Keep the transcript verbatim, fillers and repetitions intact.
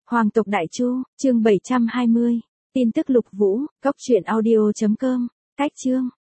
Hoàng tộc Đại Chu, chương bảy trăm hai mươi. Tin tức Lục Vũ, cốc truyện audio chấm com. Cách chương.